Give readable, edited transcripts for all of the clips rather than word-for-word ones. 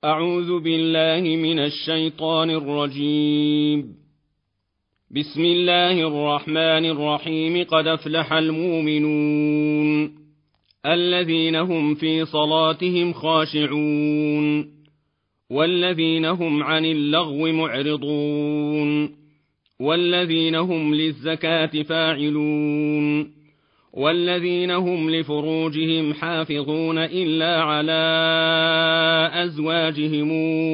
أعوذ بالله من الشيطان الرجيم. بسم الله الرحمن الرحيم. قد أفلح المؤمنون الذين هم في صلاتهم خاشعون والذين هم عن اللغو معرضون والذين هم للزكاة فاعلون والذين هم لفروجهم حافظون إلا على أزواجهم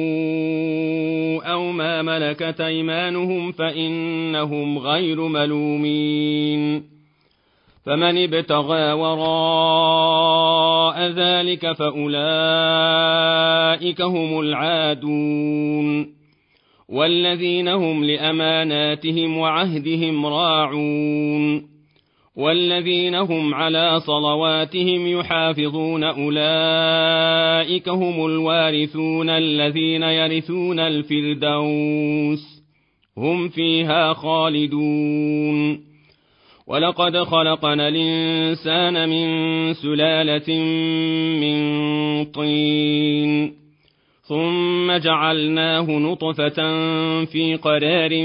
أو ما ملكت أيمانهم فإنهم غير ملومين. فمن ابتغى وراء ذلك فأولئك هم العادون والذين هم لأماناتهم وعهدهم راعون والذين هم على صلواتهم يحافظون أولئك هم الوارثون الذين يرثون الفردوس هم فيها خالدون. ولقد خلقنا الإنسان من سلالة من طين ثم جعلناه نطفة في قرار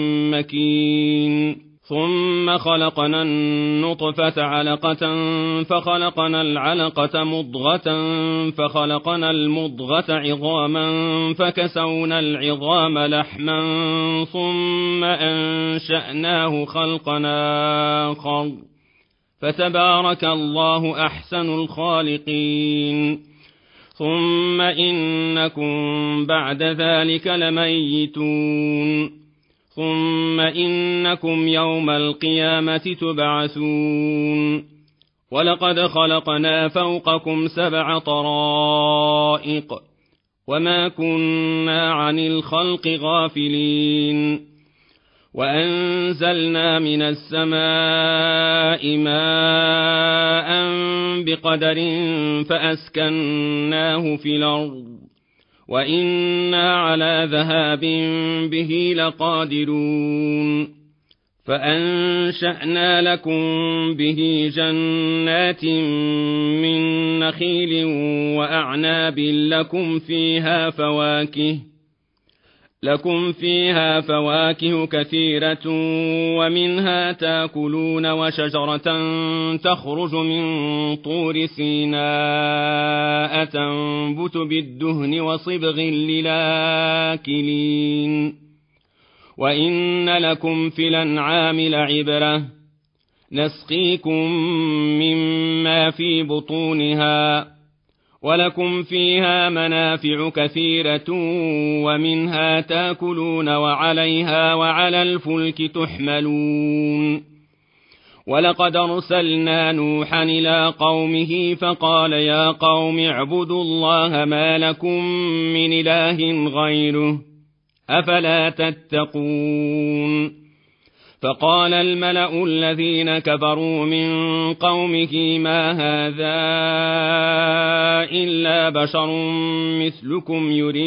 مكين ثم خلقنا النطفة علقة فخلقنا العلقة مضغة فخلقنا المضغة عظاما فكسونا العظام لحما ثم أنشأناه خلقا آخر فتبارك الله أحسن الخالقين. ثم إنكم بعد ذلك لميتون ثم إنكم يوم القيامة تبعثون. ولقد خلقنا فوقكم 7 طرائق وما كنا عن الخلق غافلين وأنزلنا من السماء ماء بقدر فأسكناه في الأرض وإنا على ذهاب به لقادرون. فأنشأنا لكم به جنات من نخيل وأعناب لكم فيها فواكه كثيرة ومنها تاكلون وشجرة تخرج من طور سيناء تنبت بالدهن وصبغ للآكلين. وإن لكم في الأنعام لعبرة نسقيكم مما في بطونها ولكم فيها منافع كثيرة ومنها تاكلون وعليها وعلى الفلك تحملون. ولقد أرسلنا نوحا إلى قومه فقال يا قوم اعبدوا الله ما لكم من إله غيره أفلا تتقون. فقال الملأ الذين كفروا من قومه ما هذا إلا بشر مثلكم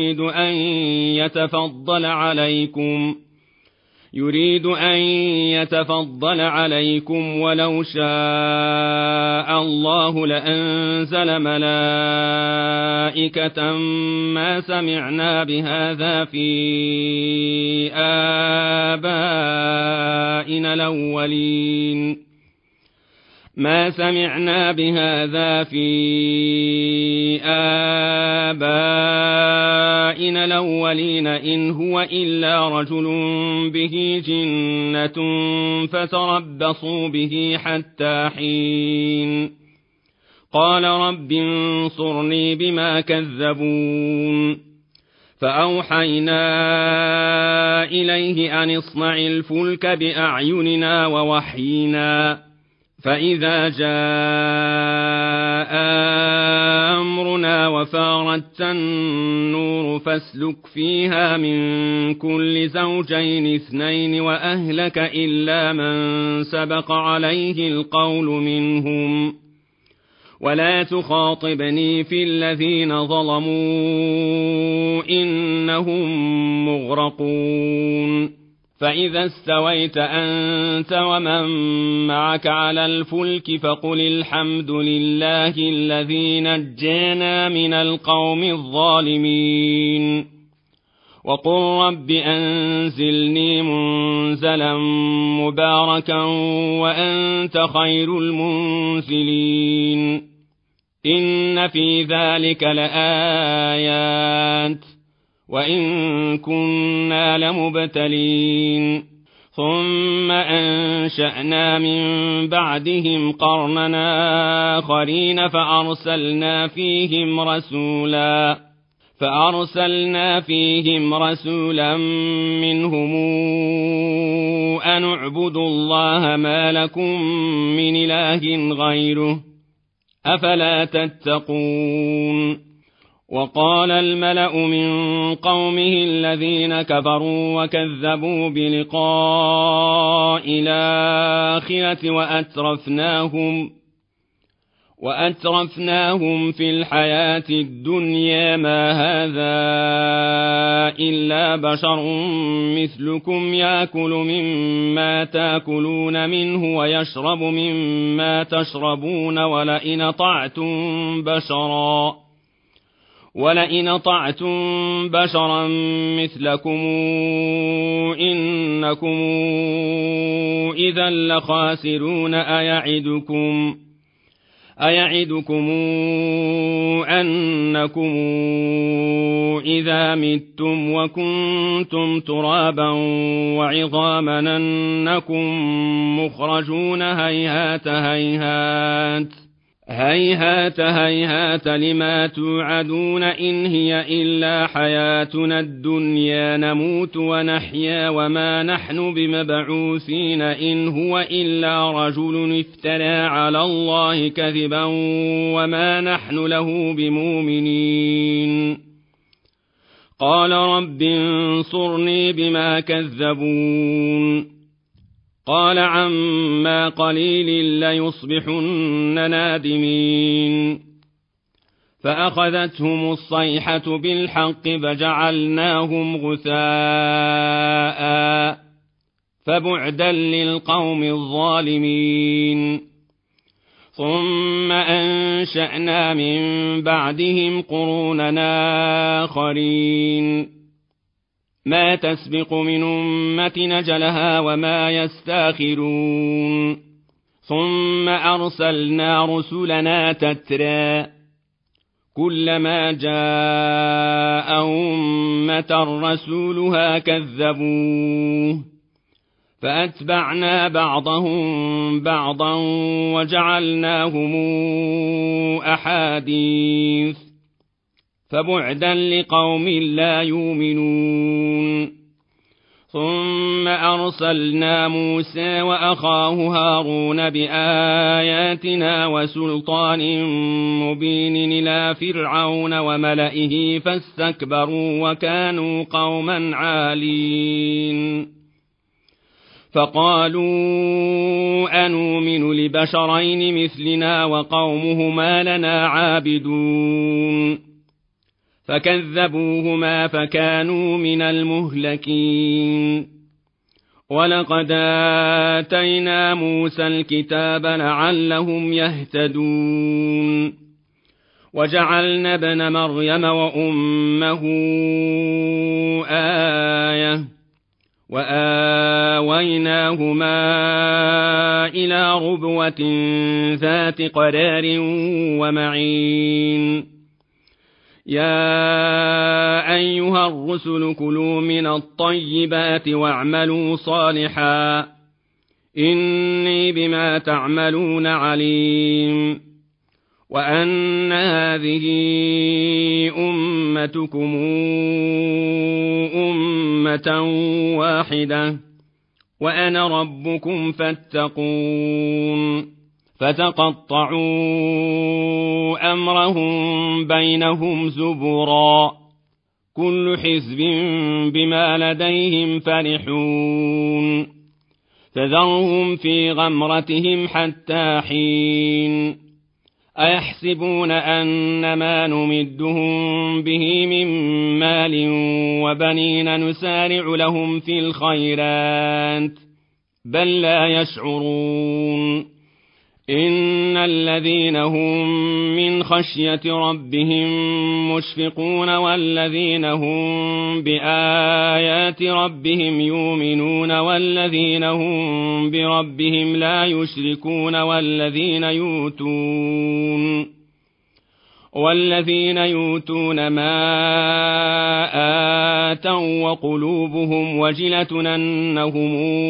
يريد أن يتفضل عليكم ولو شاء الله لأنزل ملائكة ما سمعنا بهذا في آبائنا الأولين إن هو إلا رجل به جنة فتربصوا به حتى حين. قال رب انصرني بما كذبون. فأوحينا إليه أن اصنع الفلك بأعيننا ووحينا فإذا جاء أمرنا وفارت النور فاسلك فيها من كل زوجين 2 وأهلك إلا من سبق عليه القول منهم ولا تخاطبني في الذين ظلموا إنهم مغرقون. فإذا استويت أنت ومن معك على الفلك فقل الحمد لله الذي نجانا من القوم الظالمين وقل رب أنزلني منزلا مباركا وأنت خير المنزلين إن في ذلك لآيات وإن كنا لمبتلين ثم أنشأنا من بعدهم قرننا آخرين فأرسلنا فيهم رسولا منهم أن اعبدوا الله ما لكم من إله غيره أفلا تتقون وقال الملأ من قومه الذين كفروا وكذبوا بلقاء الآخرة وأترفناهم في الحياة الدنيا ما هذا إلا بشر مثلكم يأكل مما تأكلون منه ويشرب مما تشربون ولئن أطعتم بشرا مثلكم إنكم إذا لخاسرون أيعدكم أنكم إذا متم وكنتم ترابا وعظاما أنكم مخرجون هيهات لما توعدون إن هي إلا حياتنا الدنيا نموت ونحيا وما نحن بمبعوثين إن هو إلا رجل افترى على الله كذبا وما نحن له بمؤمنين قال رب انصرني بما كذبون قال عما قليل ليصبحن نادمين فأخذتهم الصيحة بالحق فجعلناهم غثاء فبعدا للقوم الظالمين ثم أنشأنا من بعدهم قروننا آخرين ما تسبق من أمة نجلها وما يستاخرون ثم أرسلنا رسلنا تترى كلما جاء أمة رسولها كذبوه فأتبعنا بعضهم بعضا وجعلناهم أحاديث فبعدا لقوم لا يؤمنون ثم أرسلنا موسى وأخاه هارون بآياتنا وسلطان مبين إلى فرعون وملئه فاستكبروا وكانوا قوما عالين فقالوا أنؤمن لبشرين مثلنا وقومهما لنا عابدون فكذبوهما فكانوا من المهلكين ولقد آتينا موسى الكتاب لعلهم يهتدون وجعلنا ابن مريم وأمه آية وآويناهما إلى ربوة ذات قرار ومعين يا أيها الرسل كلوا من الطيبات واعملوا صالحا إني بما تعملون عليم وأن هذه أمتكم أمة واحدة وأنا ربكم فاتقون فتقطعوا أمرهم بينهم زبرا كل حزب بما لديهم فرحون فذرهم في غمرتهم حتى حين أيحسبون أن ما نمدهم به من مال وبنين نسارع لهم في الخيرات بل لا يشعرون إن الذين هم من خشية ربهم مشفقون والذين هم بآيات ربهم يؤمنون والذين هم بربهم لا يشركون والذين يؤتون ما آتوا وقلوبهم وجلة أنهم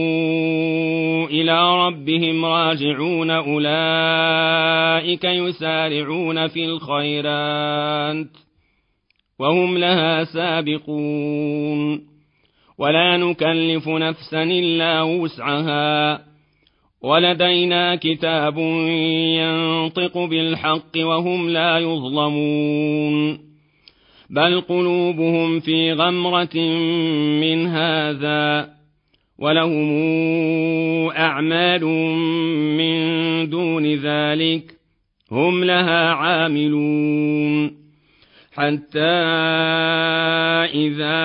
إلى ربهم راجعون أولئك يسارعون في الخيرات وهم لها سابقون ولا نكلف نفسا إلا وسعها ولدينا كتاب ينطق بالحق وهم لا يظلمون بل قلوبهم في غمرة من هذا ولهم أعمال من دون ذلك هم لها عاملون حتى إذا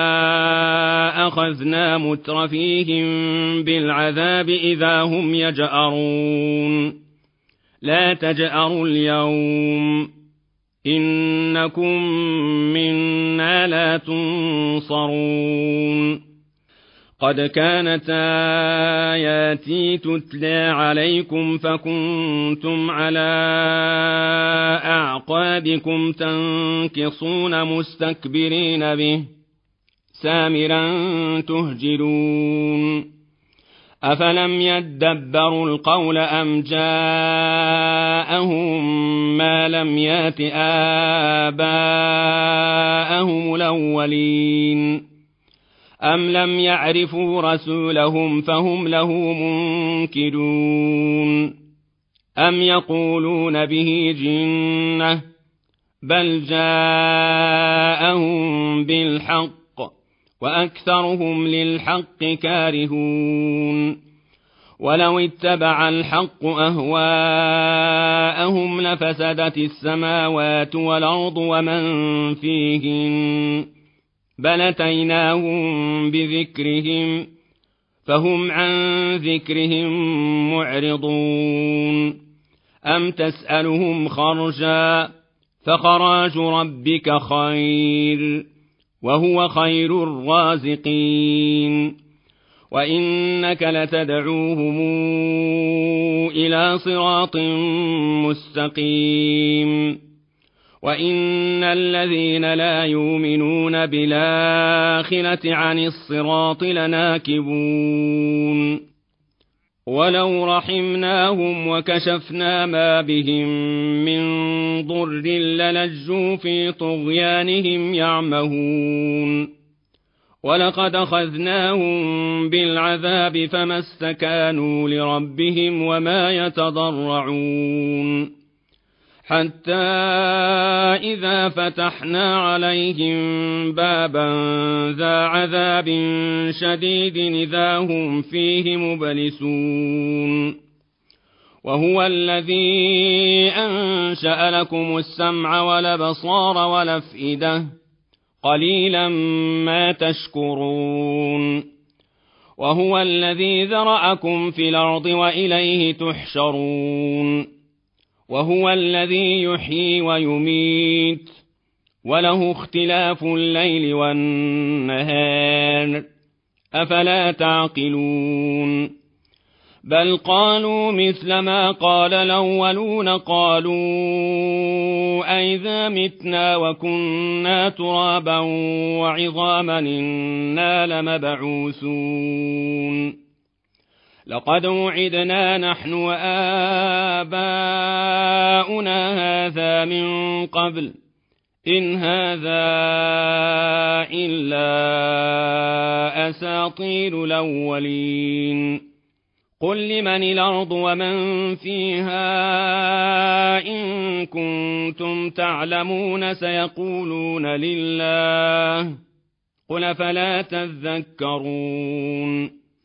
أخذنا مترفيهم بالعذاب إذا هم يجأرون لا تجأروا اليوم إنكم منا لا تنصرون قد كانت آياتي تتلى عليكم فكنتم على أعقابكم تنكصون مستكبرين به سامرا تهجرون أفلم يدبروا القول أم جاءهم ما لم يات آباءهم الأولين أم لم يعرفوا رسولهم فهم له منكرون أم يقولون به جنة بل جاءهم بالحق وأكثرهم للحق كارهون ولو اتبع الحق أهواءهم لفسدت السماوات والأرض ومن فيهن بل أتيناهم بذكرهم فهم عن ذكرهم معرضون أم تسألهم خرجا فخراج ربك خير وهو خير الرازقين وإنك لتدعوهم إلى صراط مستقيم وإن الذين لا يؤمنون بالآخرة عن الصراط لناكبون ولو رحمناهم وكشفنا ما بهم من ضر للجوا في طغيانهم يعمهون ولقد أخذناهم بالعذاب فما استكانوا لربهم وما يتضرعون حتى إذا فتحنا عليهم بابا ذا عذاب شديد إذا هم فيه مبلسون وهو الذي أنشأ لكم السمع والأبصار والأفئدة قليلا ما تشكرون وهو الذي ذرأكم في الأرض وإليه تحشرون وهو الذي يحيي ويميت وله اختلاف الليل والنهار أفلا تعقلون بل قالوا مثل ما قال الأولون قالوا أئذا متنا وكنا ترابا وعظاما إنا لمبعوثون لقد وعدنا نحن وآباؤنا هذا من قبل إن هذا إلا أساطير الأولين قل لمن الأرض ومن فيها إن كنتم تعلمون سيقولون لله قل فلا تذكرون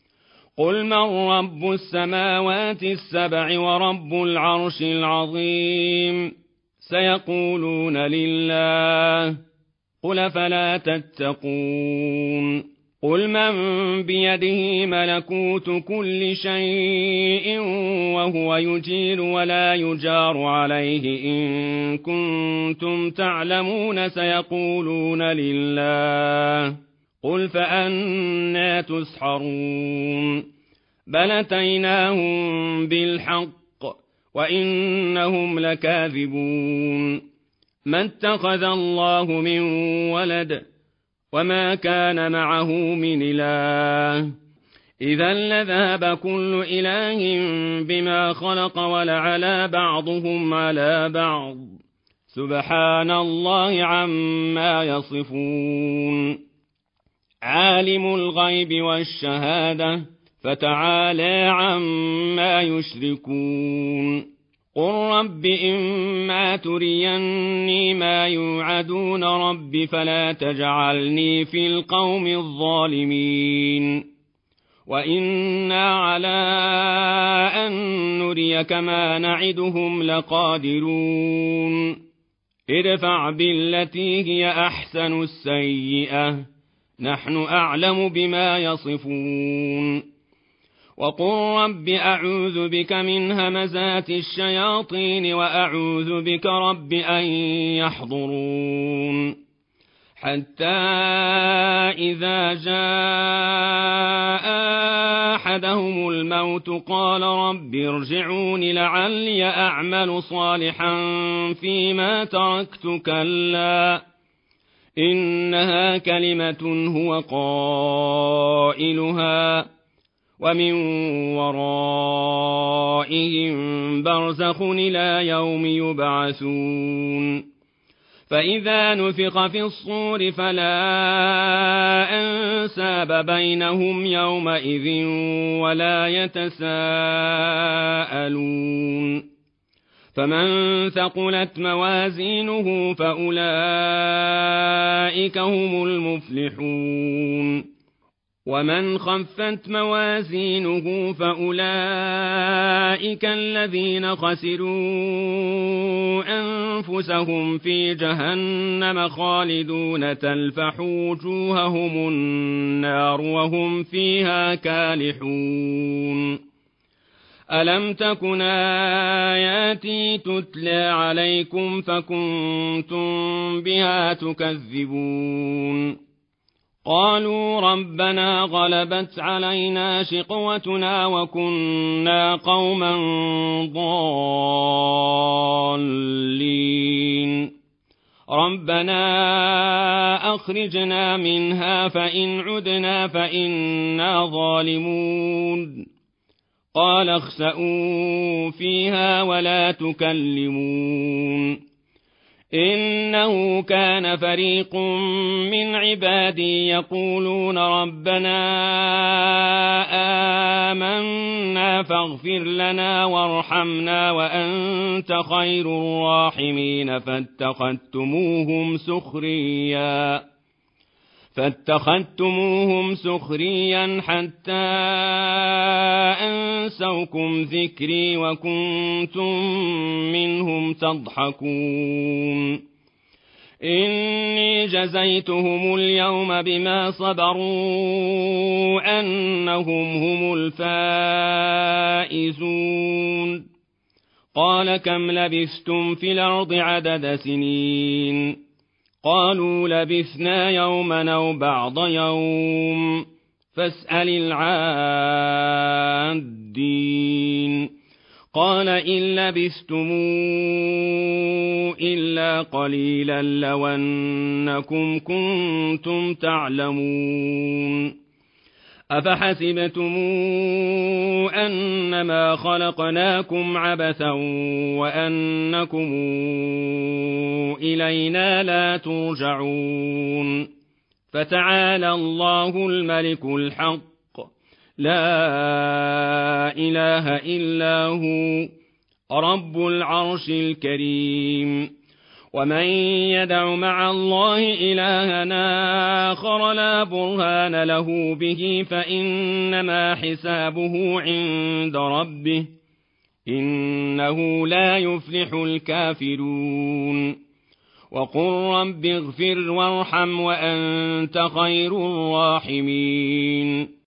قل من رب السماوات السبع ورب العرش العظيم سيقولون لله قل فلا تتقون قل من بيده ملكوت كل شيء وهو يجير ولا يجار عليه إن كنتم تعلمون سيقولون لله قل فأنى تسحرون بل أتيناهم بالحق وإنهم لكاذبون ما اتخذ الله من ولد وما كان معه من إله إذا لذهب كل إله بما خلق ولعلى بعضهم على بعض سبحان الله عما يصفون عالم الغيب والشهادة فتعالى عما يشركون قل رب إما تريني ما يوعدون رب فلا تجعلني في القوم الظالمين وإنا على أن نريك ما نعدهم لقادرون ادفع بالتي هي أحسن السيئة نحن أعلم بما يصفون وقل رب أعوذ بك من همزات الشياطين وأعوذ بك رب أن يحضرون حتى إذا جاء أحدهم الموت قال رب ارجعون لعلي أعمل صالحا فيما تركت كلا إنها كلمة هو قائلها ومن ورائهم برزخ إلى يوم يبعثون فإذا نفخ في الصور فلا أنساب بينهم يومئذ ولا يتساءلون فمن ثقلت موازينه فأولئك هم المفلحون ومن خفت موازينه فأولئك الذين خسروا أنفسهم في جهنم خالدون تلفح وجوههم النار وهم فيها كالحون ألم تكن آياتي تتلى عليكم فكنتم بها تكذبون قالوا ربنا غلبت علينا شقوتنا وكنا قوما ضالين ربنا أخرجنا منها فإن عدنا فإنا ظالمون قال اخسئوا فيها ولا تكلمون إنه كان فريق من عبادي يقولون ربنا آمنا فاغفر لنا وارحمنا وأنت خير الراحمين فاتخذتموهم سخريا حتى أنسوكم ذكري وكنتم منهم تضحكون إني جزيتهم اليوم بما صبروا أنهم هم الفائزون قال كم لبثتم في الأرض عدد سنين قالوا لبثنا يوما أو بعض يوم فاسأل العادين قال إن لبثتم إلا قليلا لو أنكم كنتم تعلمون أفحسبتم أنما خلقناكم عبثا وأنكم إلينا لا ترجعون فتعالى الله الملك الحق لا إله إلا هو رب العرش الكريم ومن يدع مع الله إلها آخر لا برهان له به فإنما حسابه عند ربه إنه لا يفلح الكافرون وقل رب اغفر وارحم وأنت خير الراحمين